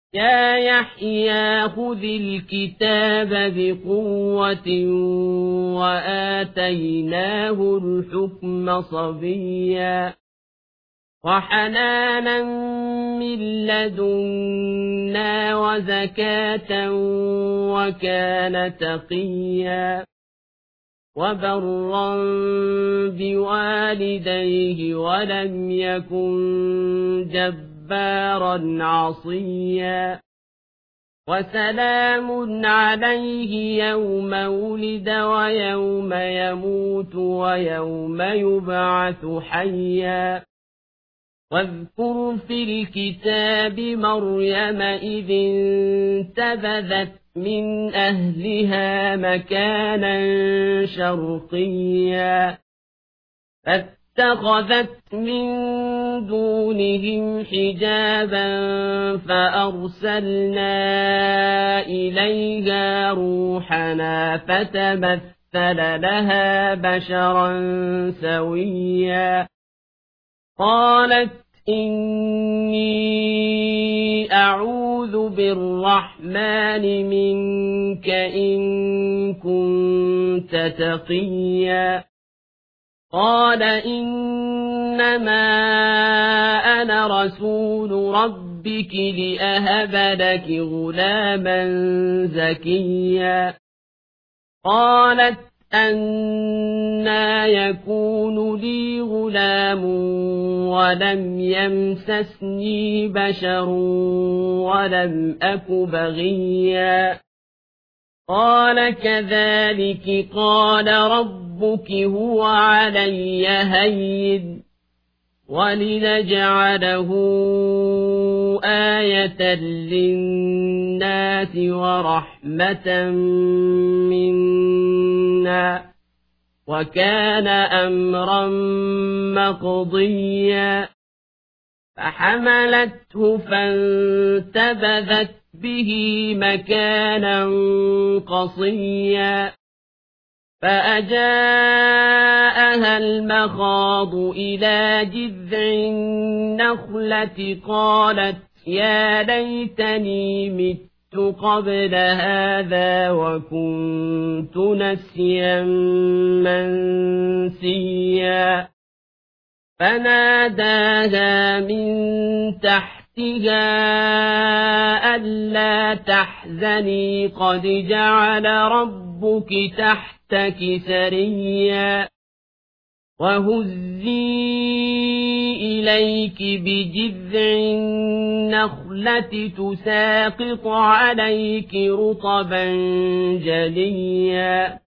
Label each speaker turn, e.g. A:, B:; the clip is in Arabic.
A: يا يحيى خذ الكتاب بقوة وآتيناه الحكم صبيا وحنانا من لدنا وزكاة وكان تقيا وبرا بوالديه ولم يكن جبارا عصيا وسلام عليه يوم ولد ويوم يموت ويوم يبعث حيا واذكر في الكتاب مريم إذ انتبذت من أهلها مكانا شرقيا فاتخذت من دونهم حجابا فأرسلنا إليها روحنا فتمثل لها بشرا سويا قالت إني أعوذ بالرحمن منك إن كنت تقيا قال إنما أنا رسول ربك لأهب لك غلاما زكيا قالت أنى يكون لي غلام ولم يمسسني بشر ولم أك بغيا قال كذلك قال ربك هو علي هين ولنجعله آية للناس ورحمة منا وكان أمرا مقضيا فحملته فانتبذت به مكانا قصيا فأجاءها المخاض إلى جذع النخلة قالت يا ليتني مت قبل هذا وكنت نسيا منسيا فناداها من تحتها ألا تحزني قد جعل ربك تحتك سريا وهزي إليك بجذع النخلة تساقط عليك رطبا جليا